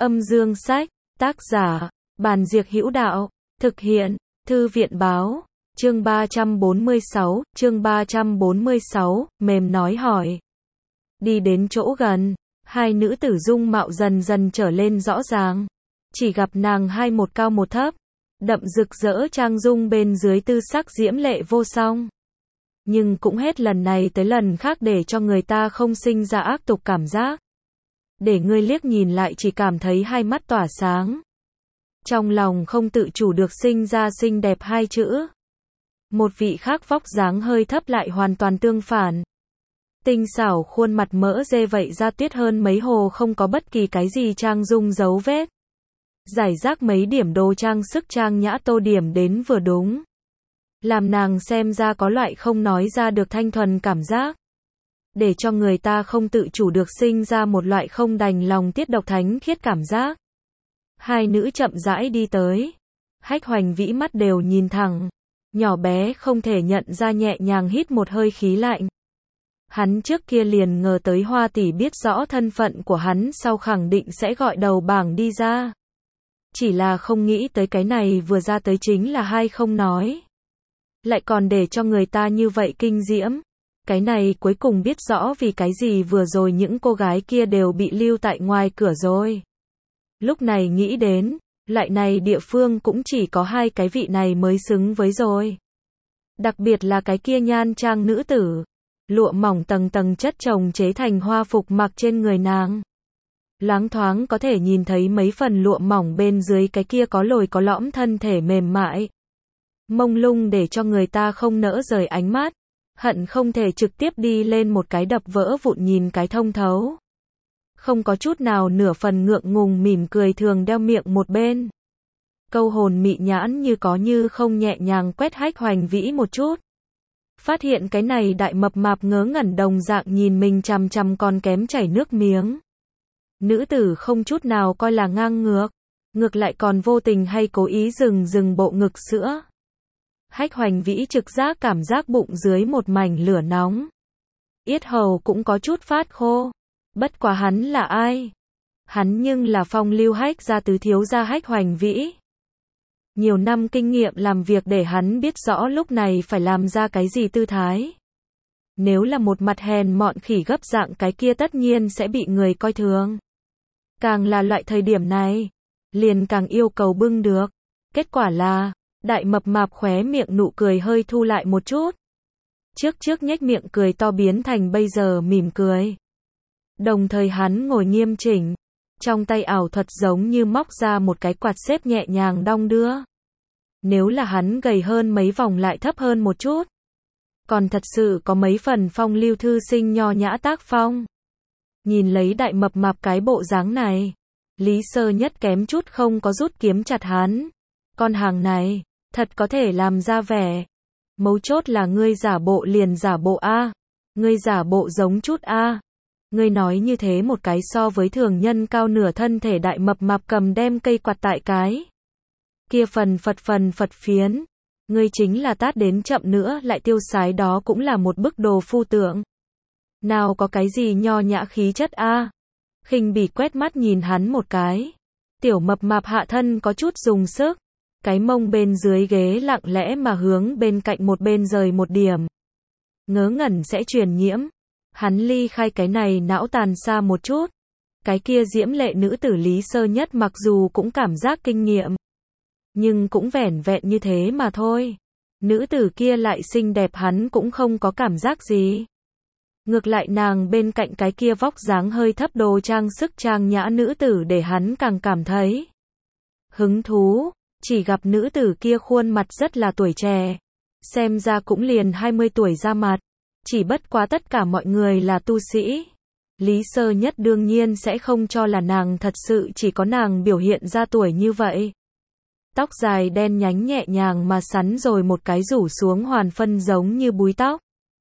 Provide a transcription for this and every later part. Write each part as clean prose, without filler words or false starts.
Âm dương sách, tác giả, Bàn Diệc Hữu Đạo, thực hiện, Thư viện báo, chương 346, mềm nói hỏi. Đi đến chỗ gần, hai nữ tử dung mạo dần dần trở lên rõ ràng. Chỉ gặp nàng hai một cao một thấp, đậm rực rỡ trang dung bên dưới tư sắc diễm lệ vô song. Nhưng cũng hết lần này tới lần khác để cho người ta không sinh ra ác tục cảm giác. Để ngươi liếc nhìn lại chỉ cảm thấy hai mắt tỏa sáng. Trong lòng không tự chủ được sinh ra xinh đẹp hai chữ. Một vị khác vóc dáng hơi thấp lại hoàn toàn tương phản. Tinh xảo khuôn mặt mỡ dê vậy ra tuyết hơn mấy hồ không có bất kỳ cái gì trang dung dấu vết. Giải rác mấy điểm đồ trang sức trang nhã tô điểm đến vừa đúng. Làm nàng xem ra có loại không nói ra được thanh thuần cảm giác. Để cho người ta không tự chủ được sinh ra một loại không đành lòng tiết độc thánh khiết cảm giác. Hai nữ chậm rãi đi tới. Hách Hoành Vĩ mắt đều nhìn thẳng. Nhỏ bé không thể nhận ra nhẹ nhàng hít một hơi khí lạnh. Hắn trước kia liền ngờ tới Hoa tỷ biết rõ thân phận của hắn sau khẳng định sẽ gọi đầu bảng đi ra. Chỉ là không nghĩ tới cái này vừa ra tới chính là hai không nói. Lại còn để cho người ta như vậy kinh diễm. Cái này cuối cùng biết rõ vì cái gì vừa rồi những cô gái kia đều bị lưu tại ngoài cửa rồi. Lúc này nghĩ đến, lại này địa phương cũng chỉ có hai cái vị này mới xứng với rồi. Đặc biệt là cái kia nhan trang nữ tử. Lụa mỏng tầng tầng chất chồng chế thành hoa phục mặc trên người nàng. Loáng thoáng có thể nhìn thấy mấy phần lụa mỏng bên dưới cái kia có lồi có lõm thân thể mềm mại. Mông lung để cho người ta không nỡ rời ánh mắt. Hận không thể trực tiếp đi lên một cái đập vỡ vụn nhìn cái thông thấu. Không có chút nào nửa phần ngượng ngùng mỉm cười thường đeo miệng một bên. Câu hồn mị nhãn như có như không nhẹ nhàng quét Hách Hoành Vĩ một chút. Phát hiện cái này đại mập mạp ngớ ngẩn đồng dạng nhìn mình chằm chằm còn kém chảy nước miếng. Nữ tử không chút nào coi là ngang ngược. Ngược lại còn vô tình hay cố ý dừng bộ ngực sữa. Hách Hoành Vĩ trực giác cảm giác bụng dưới một mảnh lửa nóng. Yết hầu cũng có chút phát khô. Bất quá hắn là ai? Hắn nhưng là Phong Lưu Hách gia tứ thiếu gia Hách Hoành Vĩ. Nhiều năm kinh nghiệm làm việc để hắn biết rõ lúc này phải làm ra cái gì tư thái. Nếu là một mặt hèn mọn khỉ gấp dạng cái kia tất nhiên sẽ bị người coi thường. Càng là loại thời điểm này, liền càng yêu cầu bưng được. Kết quả là, đại mập mạp khóe miệng nụ cười hơi thu lại một chút. Trước nhếch miệng cười to biến thành bây giờ mỉm cười. Đồng thời hắn ngồi nghiêm chỉnh, trong tay ảo thuật giống như móc ra một cái quạt xếp nhẹ nhàng đong đưa. Nếu là hắn gầy hơn mấy vòng lại thấp hơn một chút, còn thật sự có mấy phần phong lưu thư sinh nho nhã tác phong. Nhìn lấy đại mập mạp cái bộ dáng này, Lý Sơ Nhất kém chút không có rút kiếm chặt hắn. Con hàng này, thật có thể làm ra vẻ. Mấu chốt là ngươi giả bộ liền giả bộ a, ngươi giả bộ giống chút a. Ngươi nói như thế một cái so với thường nhân cao nửa thân thể đại mập mạp cầm đem cây quạt tại cái kia phần phật phiến. Ngươi chính là tát đến chậm nữa lại tiêu sái đó cũng là một bức đồ phu tượng. Nào có cái gì nho nhã khí chất a. Khinh bỉ quét mắt nhìn hắn một cái. Tiểu mập mạp hạ thân có chút dùng sức. Cái mông bên dưới ghế lặng lẽ mà hướng bên cạnh một bên rời một điểm. Ngớ ngẩn sẽ truyền nhiễm. Hắn ly khai cái này não tàn xa một chút. Cái kia diễm lệ nữ tử Lý Sơ Nhất mặc dù cũng cảm giác kinh nghiệm. Nhưng cũng vẻn vẹn như thế mà thôi. Nữ tử kia lại xinh đẹp hắn cũng không có cảm giác gì. Ngược lại nàng bên cạnh cái kia vóc dáng hơi thấp đồ trang sức trang nhã nữ tử để hắn càng cảm thấy hứng thú. Chỉ gặp nữ tử kia khuôn mặt rất là tuổi trẻ. Xem ra cũng liền 20 tuổi ra mặt. Chỉ bất quá tất cả mọi người là tu sĩ. Lý Sơ Nhất đương nhiên sẽ không cho là nàng thật sự chỉ có nàng biểu hiện ra tuổi như vậy. Tóc dài đen nhánh nhẹ nhàng mà sắn rồi một cái rủ xuống hoàn phân giống như búi tóc.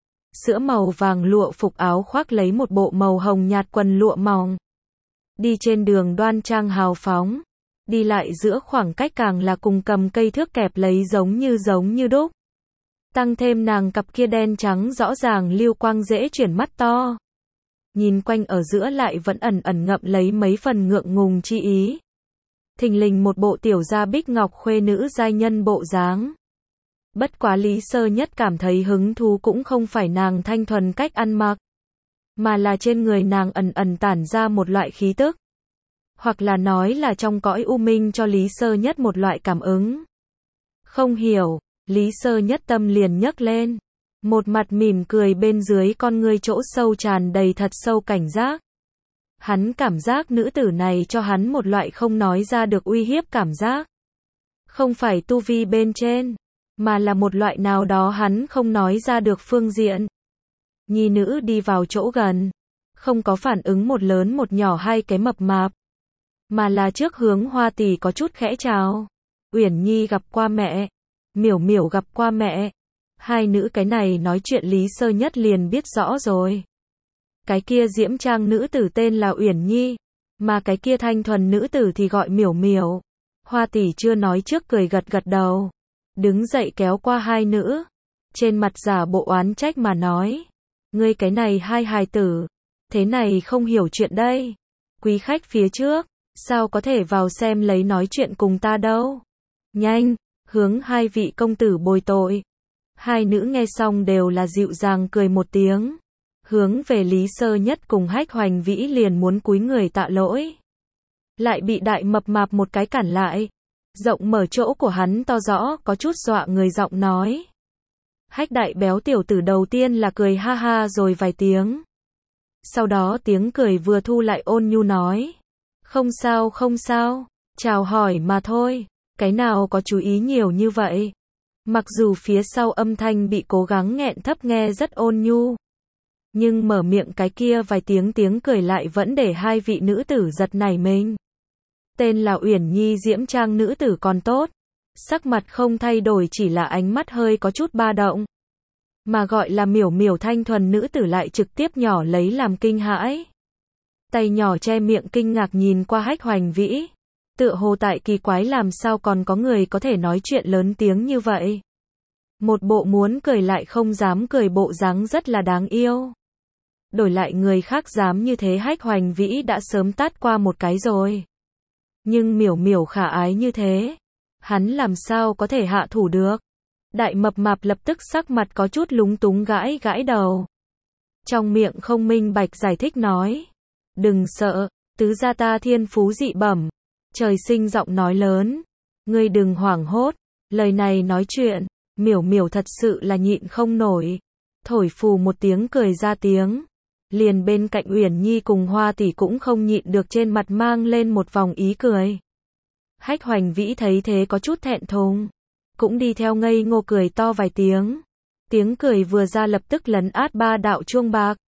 Sữa màu vàng lụa phục áo khoác lấy một bộ màu hồng nhạt quần lụa mỏng. Đi trên đường đoan trang hào phóng. Đi lại giữa khoảng cách càng là cùng cầm cây thước kẹp lấy giống như đúc. Tăng thêm nàng cặp kia đen trắng rõ ràng lưu quang dễ chuyển mắt to. nhìn quanh ở giữa lại vẫn ẩn ẩn ngậm lấy mấy phần ngượng ngùng chi ý. Thình lình một bộ tiểu gia bích ngọc khuê nữ giai nhân bộ dáng. Bất quá Lý Sơ Nhất cảm thấy hứng thú cũng không phải nàng thanh thuần cách ăn mặc, mà là trên người nàng ẩn ẩn tản ra một loại khí tức. Hoặc là nói là trong cõi u minh cho Lý Sơ Nhất một loại cảm ứng. Không hiểu, Lý Sơ Nhất tâm liền nhấc lên. Một mặt mỉm cười bên dưới con ngươi chỗ sâu tràn đầy thật sâu cảnh giác. Hắn cảm giác nữ tử này cho hắn một loại không nói ra được uy hiếp cảm giác. Không phải tu vi bên trên, mà là một loại nào đó hắn không nói ra được phương diện. Nhi nữ đi vào chỗ gần, không có phản ứng một lớn một nhỏ hai cái mập mạp, mà là trước hướng Hoa tỷ có chút khẽ chào. Uyển Nhi gặp qua mẹ, Miểu Miểu gặp qua mẹ. Hai nữ cái này nói chuyện Lý Sơ Nhất liền biết rõ rồi. Cái kia diễm trang nữ tử tên là Uyển Nhi, mà cái kia thanh thuần nữ tử thì gọi Miểu Miểu. Hoa tỷ chưa nói trước cười gật gật đầu, đứng dậy kéo qua hai nữ, trên mặt giả bộ oán trách mà nói: ngươi cái này hai hài tử, thế này không hiểu chuyện đây. Quý khách phía trước, sao có thể vào xem lấy nói chuyện cùng ta đâu. Nhanh, hướng hai vị công tử bồi tội. Hai nữ nghe xong đều là dịu dàng cười một tiếng, hướng về Lý Sơ Nhất cùng Hách Hoành Vĩ liền muốn cúi người tạ lỗi. Lại bị đại mập mạp một cái cản lại. Rộng mở chỗ của hắn to rõ có chút dọa người giọng nói. Hách đại béo tiểu tử đầu tiên là cười ha ha rồi vài tiếng. Sau đó tiếng cười vừa thu lại ôn nhu nói: không sao không sao, chào hỏi mà thôi, cái nào có chú ý nhiều như vậy. Mặc dù phía sau âm thanh bị cố gắng nghẹn thấp nghe rất ôn nhu, nhưng mở miệng cái kia vài tiếng cười lại vẫn để hai vị nữ tử giật nảy mình. Tên là Uyển Nhi diễm trang nữ tử còn tốt, sắc mặt không thay đổi chỉ là ánh mắt hơi có chút ba động. Mà gọi là Miểu Miểu thanh thuần nữ tử lại trực tiếp nhỏ lấy làm kinh hãi. Tay nhỏ che miệng kinh ngạc nhìn qua Hách Hoành Vĩ. Tựa hồ tại kỳ quái làm sao còn có người có thể nói chuyện lớn tiếng như vậy. Một bộ muốn cười lại không dám cười bộ dáng rất là đáng yêu. Đổi lại người khác dám như thế Hách Hoành Vĩ đã sớm tát qua một cái rồi. Nhưng Miểu Miểu khả ái như thế, hắn làm sao có thể hạ thủ được. Đại mập mạp lập tức sắc mặt có chút lúng túng gãi gãi đầu. Trong miệng không minh bạch giải thích nói: đừng sợ, tứ gia ta thiên phú dị bẩm, trời sinh giọng nói lớn, ngươi đừng hoảng hốt. Lời này nói chuyện, Miểu Miểu thật sự là nhịn không nổi, thổi phù một tiếng cười ra tiếng. Liền bên cạnh Uyển Nhi cùng Hoa tỷ cũng không nhịn được trên mặt mang lên một vòng ý cười. Hách Hoành Vĩ thấy thế có chút thẹn thùng, cũng đi theo ngây ngô cười to vài tiếng. Tiếng cười vừa ra lập tức lấn át ba đạo chuông bạc.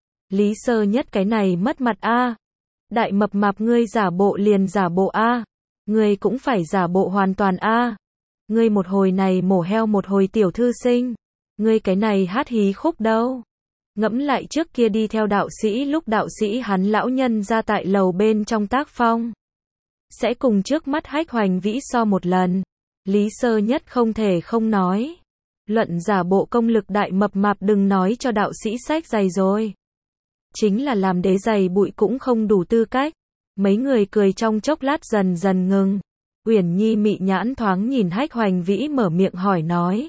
Lý Sơ Nhất cái này mất mặt a. Đại mập mạp ngươi giả bộ liền giả bộ a. Ngươi cũng phải giả bộ hoàn toàn a. Ngươi một hồi này mổ heo một hồi tiểu thư sinh. Ngươi cái này hát hí khúc đâu. Ngẫm lại trước kia đi theo đạo sĩ lúc đạo sĩ hắn lão nhân ra tại lầu bên trong tác phong. Sẽ cùng trước mắt Hách Hoành Vĩ so một lần. Lý Sơ Nhất không thể không nói. Luận giả bộ công lực đại mập mạp đừng nói cho đạo sĩ sách giày rồi. Chính là làm đế giày bụi cũng không đủ tư cách. Mấy người cười trong chốc lát dần dần ngừng. Uyển Nhi mị nhãn thoáng nhìn Hách Hoành Vĩ mở miệng hỏi nói: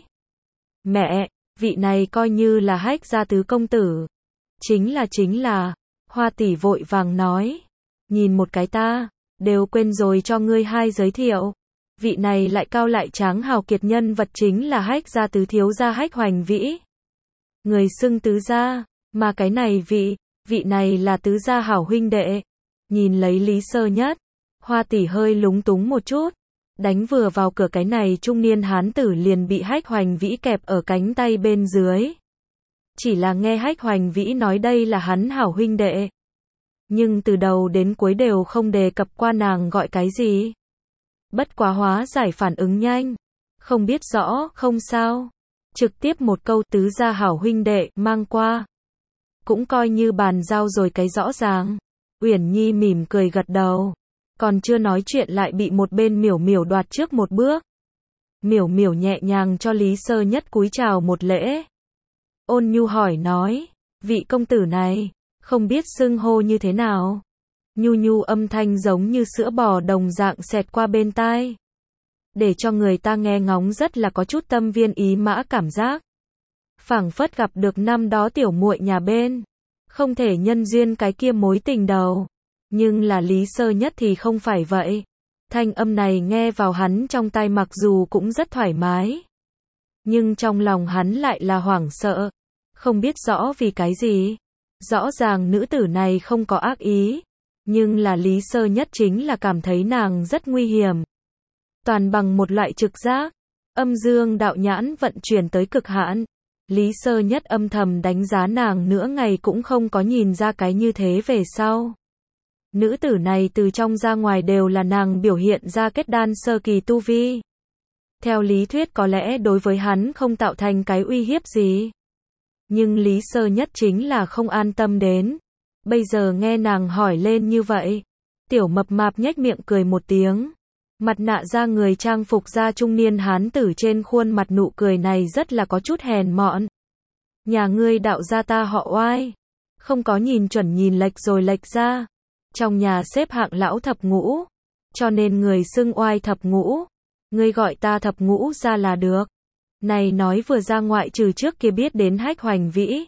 mẹ, vị này coi như là Hách gia tứ công tử. Chính là, Hoa tỷ vội vàng nói. Nhìn một cái ta, đều quên rồi cho ngươi hai giới thiệu. Vị này lại cao lại tráng hào kiệt nhân vật chính là Hách gia tứ thiếu gia Hách Hoành Vĩ. Người xưng tứ gia, mà cái này vị này là tứ gia hảo huynh đệ. Nhìn lấy Lý Sơ Nhất, Hoa tỷ hơi lúng túng một chút. Đánh vừa vào cửa cái này trung niên hán tử liền bị Hách Hoành Vĩ kẹp ở cánh tay bên dưới. Chỉ là nghe Hách Hoành Vĩ nói đây là hắn hảo huynh đệ, nhưng từ đầu đến cuối đều không đề cập qua nàng gọi cái gì. Bất quá hóa giải phản ứng nhanh, không biết rõ, không sao. Trực tiếp một câu tứ gia hảo huynh đệ mang qua. Cũng coi như bàn giao rồi cái rõ ràng. Uyển Nhi mỉm cười gật đầu. Còn chưa nói chuyện lại bị một bên Miểu Miểu đoạt trước một bước. Miểu Miểu nhẹ nhàng cho Lý Sơ Nhất cúi chào một lễ. Ôn nhu hỏi nói: vị công tử này, không biết xưng hô như thế nào. Nhu nhu âm thanh giống như sữa bò đồng dạng xẹt qua bên tai. Để cho người ta nghe ngóng rất là có chút tâm viên ý mã cảm giác. Phảng phất gặp được năm đó tiểu muội nhà bên. Không thể nhân duyên cái kia mối tình đầu. Nhưng là Lý Sơ Nhất thì không phải vậy. Thanh âm này nghe vào hắn trong tai mặc dù cũng rất thoải mái. Nhưng trong lòng hắn lại là hoảng sợ. Không biết rõ vì cái gì. Rõ ràng nữ tử này không có ác ý. Nhưng là Lý Sơ Nhất chính là cảm thấy nàng rất nguy hiểm. Toàn bằng một loại trực giác. Âm dương đạo nhãn vận chuyển tới cực hạn. Lý Sơ Nhất âm thầm đánh giá nàng nửa ngày cũng không có nhìn ra cái như thế về sau. Nữ tử này từ trong ra ngoài đều là nàng biểu hiện ra kết đan sơ kỳ tu vi. Theo lý thuyết có lẽ đối với hắn không tạo thành cái uy hiếp gì. Nhưng Lý Sơ Nhất chính là không an tâm đến. Bây giờ nghe nàng hỏi lên như vậy. Tiểu mập mạp nhếch miệng cười một tiếng. Mặt nạ da người trang phục da trung niên hán tử trên khuôn mặt nụ cười này rất là có chút hèn mọn. Nhà ngươi đạo gia ta họ Oai. Không có nhìn chuẩn nhìn lệch rồi lệch ra. Trong nhà xếp hạng lão thập ngũ. Cho nên người xưng Oai thập ngũ. Ngươi gọi ta thập ngũ ra là được. Này nói vừa ra ngoại trừ trước kia biết đến Hách Hoành Vĩ.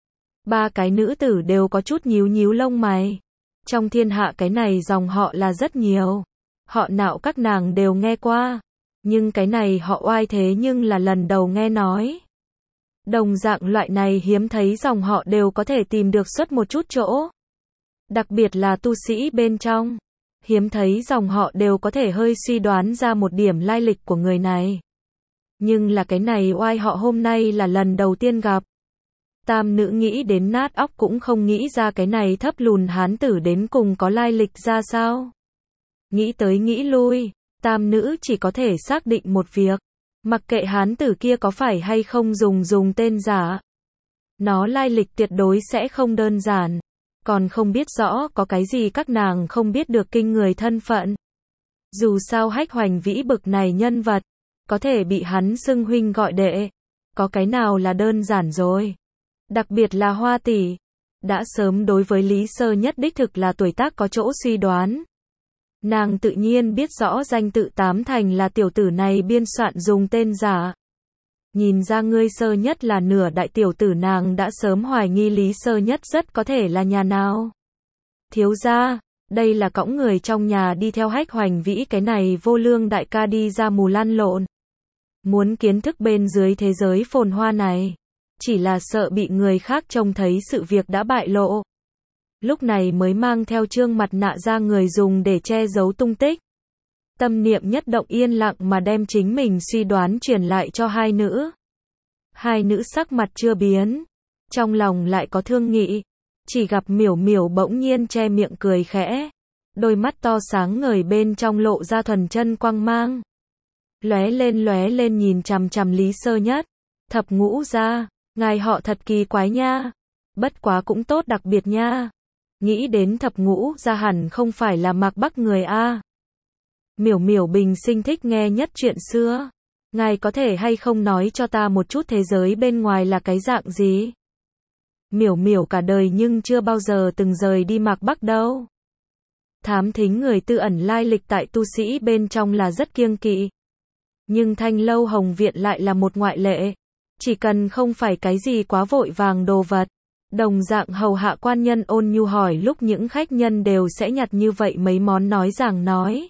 Ba cái nữ tử đều có chút nhíu nhíu lông mày. Trong thiên hạ cái này dòng họ là rất nhiều. Họ nào các nàng đều nghe qua. Nhưng cái này họ Oai thế nhưng là lần đầu nghe nói. Đồng dạng loại này hiếm thấy dòng họ đều có thể tìm được xuất một chút chỗ. Đặc biệt là tu sĩ bên trong. Hiếm thấy dòng họ đều có thể hơi suy đoán ra một điểm lai lịch của người này. Nhưng là cái này Oai họ hôm nay là lần đầu tiên gặp. Tam nữ nghĩ đến nát óc cũng không nghĩ ra cái này thấp lùn hán tử đến cùng có lai lịch ra sao. Nghĩ tới nghĩ lui, tam nữ chỉ có thể xác định một việc. Mặc kệ hán tử kia có phải hay không dùng tên giả. Nó lai lịch tuyệt đối sẽ không đơn giản. Còn không biết rõ có cái gì các nàng không biết được kinh người thân phận. Dù sao Hách Hoành Vĩ bực này nhân vật, có thể bị hắn xưng huynh gọi đệ. Có cái nào là đơn giản rồi. Đặc biệt là Hoa tỷ. Đã sớm đối với Lý Sơ Nhất đích thực là tuổi tác có chỗ suy đoán. Nàng tự nhiên biết rõ danh tự tám thành là tiểu tử này biên soạn dùng tên giả. Nhìn ra ngươi Sơ Nhất là nửa đại tiểu tử nàng đã sớm hoài nghi Lý Sơ Nhất rất có thể là nhà nào. Thiếu gia, đây là cõng người trong nhà đi theo Hách Hoành Vĩ cái này vô lương đại ca đi ra mù lăn lộn. Muốn kiến thức bên dưới thế giới phồn hoa này. Chỉ là sợ bị người khác trông thấy sự việc đã bại lộ. Lúc này mới mang theo trương mặt nạ ra người dùng để che giấu tung tích. Tâm niệm nhất động yên lặng mà đem chính mình suy đoán truyền lại cho hai nữ. Hai nữ sắc mặt chưa biến. Trong lòng lại có thương nghị. Chỉ gặp miểu miểu bỗng nhiên che miệng cười khẽ. Đôi mắt to sáng ngời bên trong lộ ra thuần chân quang mang. Lóe lên nhìn chằm chằm Lý Sơ Nhất. Thập ngũ ra. Ngài họ thật kỳ quái nha. Bất quá cũng tốt đặc biệt nha. Nghĩ đến thập ngũ ra hẳn không phải là Mạc Bắc người a. Miểu miểu bình sinh thích nghe nhất chuyện xưa. Ngài có thể hay không nói cho ta một chút thế giới bên ngoài là cái dạng gì? Miểu miểu cả đời nhưng chưa bao giờ từng rời đi Mạc Bắc đâu. Thám thính người tư ẩn lai lịch tại tu sĩ bên trong là rất kiêng kỵ. Nhưng Thanh Lâu Hồng Viện lại là một ngoại lệ. Chỉ cần không phải cái gì quá vội vàng đồ vật. Đồng dạng hầu hạ quan nhân ôn nhu hỏi lúc những khách nhân đều sẽ nhặt như vậy mấy món nói nói.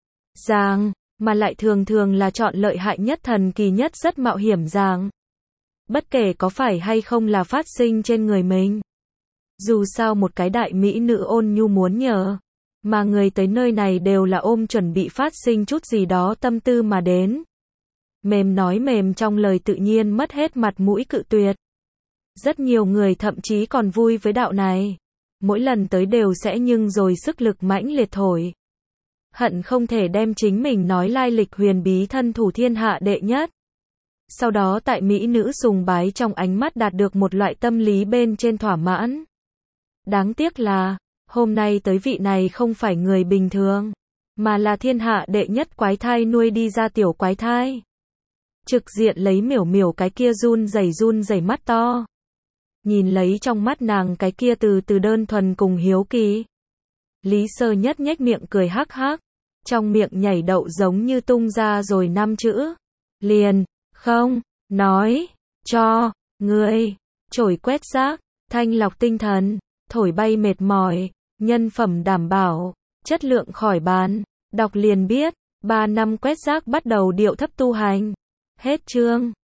Mà lại thường thường là chọn lợi hại nhất thần kỳ nhất rất mạo hiểm bất kể có phải hay không là phát sinh trên người mình. Dù sao một cái đại mỹ nữ ôn nhu muốn nhờ. Mà người tới nơi này đều là ôm chuẩn bị phát sinh chút gì đó tâm tư mà đến. Mềm nói mềm trong lời tự nhiên mất hết mặt mũi cự tuyệt. Rất nhiều người thậm chí còn vui với đạo này. Mỗi lần tới đều sẽ nhưng rồi sức lực mãnh liệt thổi. Hận không thể đem chính mình nói lai lịch huyền bí thân thủ thiên hạ đệ nhất. Sau đó tại mỹ nữ sùng bái trong ánh mắt đạt được một loại tâm lý bên trên thỏa mãn. Đáng tiếc là, hôm nay tới vị này không phải người bình thường, mà là thiên hạ đệ nhất quái thai nuôi đi ra tiểu quái thai. Trực diện lấy miểu miểu cái kia run rẩy mắt to. nhìn lấy trong mắt nàng cái kia từ từ đơn thuần cùng hiếu kỳ. Lý Sơ Nhất nhếch miệng cười hắc hắc, trong miệng nhảy đậu giống như tung ra rồi 5 chữ. Liền, không, nói, cho, ngươi, chổi quét rác, thanh lọc tinh thần, thổi bay mệt mỏi, nhân phẩm đảm bảo, chất lượng khỏi bàn, đọc liền biết, 3 năm quét rác bắt đầu điệu thấp tu hành. Hết chương.